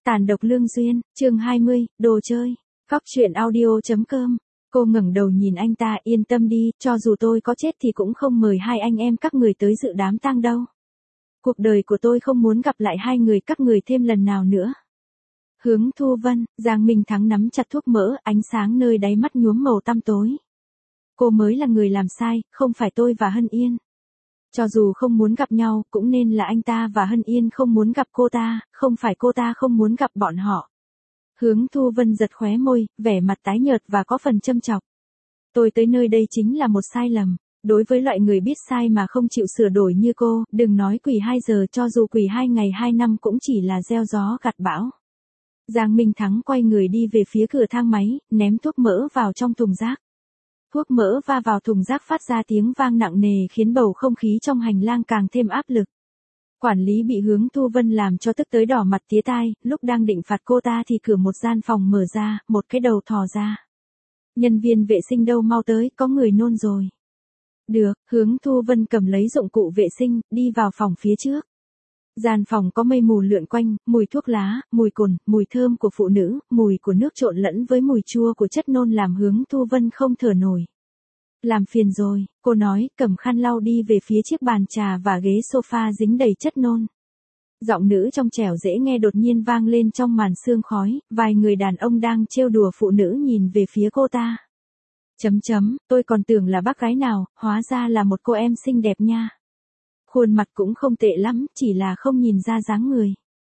Tàn độc lương duyên, chương 20, đồ chơi. Góc truyện audio.com. Cô ngẩng đầu nhìn anh ta, yên tâm đi, cho dù tôi có chết thì cũng không mời hai anh em các người tới dự đám tang đâu. Cuộc đời của tôi không muốn gặp lại hai người các người thêm lần nào nữa. Hướng Thu Vân, Giang Minh Thắng nắm chặt thuốc mỡ, ánh sáng nơi đáy mắt nhuốm màu tăm tối. Cô mới là người làm sai, không phải tôi và Hân Yên. Cho dù không muốn gặp nhau, cũng nên là anh ta và Hân Yên không muốn gặp cô ta, không phải cô ta không muốn gặp bọn họ. Hướng Thu Vân giật khóe môi, vẻ mặt tái nhợt và có phần châm chọc. Tôi tới nơi đây chính là một sai lầm. Đối với loại người biết sai mà không chịu sửa đổi như cô, đừng nói quỷ 2 giờ, cho dù quỷ 2 ngày 2 năm cũng chỉ là gieo gió gặt bão. Giang Minh Thắng quay người đi về phía cửa thang máy, ném thuốc mỡ vào trong thùng rác. Thuốc mỡ va vào thùng rác phát ra tiếng vang nặng nề khiến bầu không khí trong hành lang càng thêm áp lực. Quản lý bị Hướng Thu Vân làm cho tức tới đỏ mặt tía tai, lúc đang định phạt cô ta thì cửa một gian phòng mở ra, một cái đầu thò ra. Nhân viên vệ sinh đâu, mau tới, có người nôn rồi. Được, Hướng Thu Vân cầm lấy dụng cụ vệ sinh, đi vào phòng phía trước. Gian phòng có mây mù lượn quanh, mùi thuốc lá, mùi cồn, mùi thơm của phụ nữ, mùi của nước trộn lẫn với mùi chua của chất nôn làm Hướng Thu Vân không thở nổi. Làm phiền rồi, cô nói, cầm khăn lau đi về phía chiếc bàn trà và ghế sofa dính đầy chất nôn. Giọng nữ trong trẻo dễ nghe đột nhiên vang lên trong màn sương khói, vài người đàn ông đang trêu đùa phụ nữ nhìn về phía cô ta. Tôi còn tưởng là bác gái nào, hóa ra là một cô em xinh đẹp nha. Khuôn mặt cũng không tệ lắm, chỉ là không nhìn ra dáng người.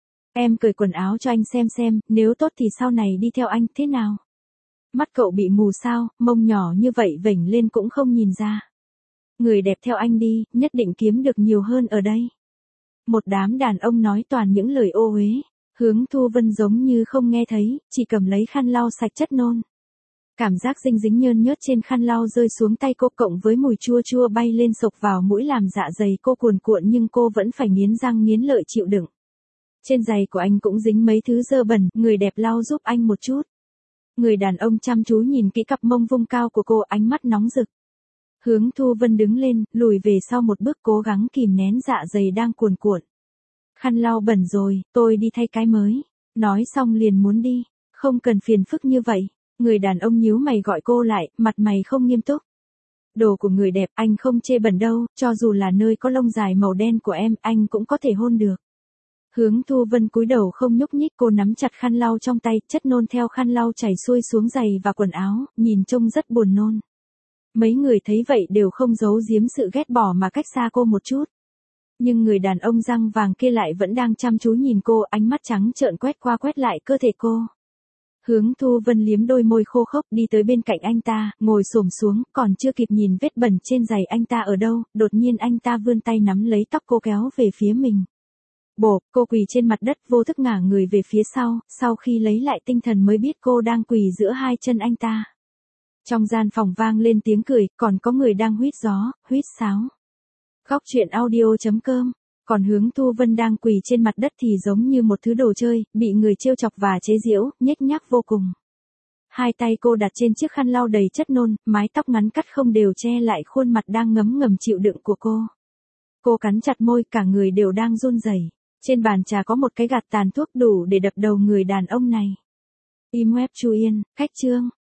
Em cởi quần áo cho anh xem, nếu tốt thì sau này đi theo anh, thế nào? Mắt cậu bị mù sao, mông nhỏ như vậy vểnh lên cũng không nhìn ra. Người đẹp theo anh đi, nhất định kiếm được nhiều hơn ở đây. Một đám đàn ông nói toàn những lời ô uế. Hướng Thu Vân giống như không nghe thấy, chỉ cầm lấy khăn lau sạch chất nôn. Cảm giác dinh dính nhơn nhớt trên khăn lau rơi xuống tay cô cộng với mùi chua chua bay lên sộc vào mũi làm dạ dày cô cuồn cuộn, nhưng cô vẫn phải nghiến răng nghiến lợi chịu đựng. Trên giày của anh cũng dính mấy thứ dơ bẩn, người đẹp lau giúp anh một chút. Người đàn ông chăm chú nhìn kỹ cặp mông vung cao của cô, ánh mắt nóng rực. Hướng Thu Vân đứng lên, lùi về sau một bước, cố gắng kìm nén dạ dày đang cuồn cuộn. Khăn lau bẩn rồi, tôi đi thay cái mới. Nói xong liền muốn đi. Không cần phiền phức như vậy. Người đàn ông nhíu mày gọi cô lại, mặt mày không nghiêm túc. Đồ của người đẹp, anh không chê bẩn đâu, cho dù là nơi có lông dài màu đen của em, anh cũng có thể hôn được. Hướng Thu Vân cúi đầu không nhúc nhích, cô nắm chặt khăn lau trong tay, chất nôn theo khăn lau chảy xuôi xuống giày và quần áo, nhìn trông rất buồn nôn. Mấy người thấy vậy đều không giấu giếm sự ghét bỏ mà cách xa cô một chút. Nhưng người đàn ông răng vàng kia lại vẫn đang chăm chú nhìn cô, ánh mắt trắng trợn quét qua quét lại cơ thể cô. Hướng Thu Vân liếm đôi môi khô khốc đi tới bên cạnh anh ta, ngồi xổm xuống, còn chưa kịp nhìn vết bẩn trên giày anh ta ở đâu, đột nhiên anh ta vươn tay nắm lấy tóc cô kéo về phía mình. Bộp, cô quỳ trên mặt đất vô thức ngả người về phía sau khi lấy lại tinh thần mới biết cô đang quỳ giữa hai chân anh ta. Trong gian phòng vang lên tiếng cười, còn có người đang huýt gió, huýt sáo. Góc truyện audio.com. Còn Hướng Thu Vân đang quỳ trên mặt đất thì giống như một thứ đồ chơi, bị người trêu chọc và chế giễu, nhếch nhác vô cùng. Hai tay cô đặt trên chiếc khăn lau đầy chất nôn, mái tóc ngắn cắt không đều che lại khuôn mặt đang ngấm ngầm chịu đựng của cô. Cô cắn chặt môi, cả người đều đang run rẩy. Trên bàn trà có một cái gạt tàn thuốc đủ để đập đầu người đàn ông này. Im web Chu Yên, cách chương.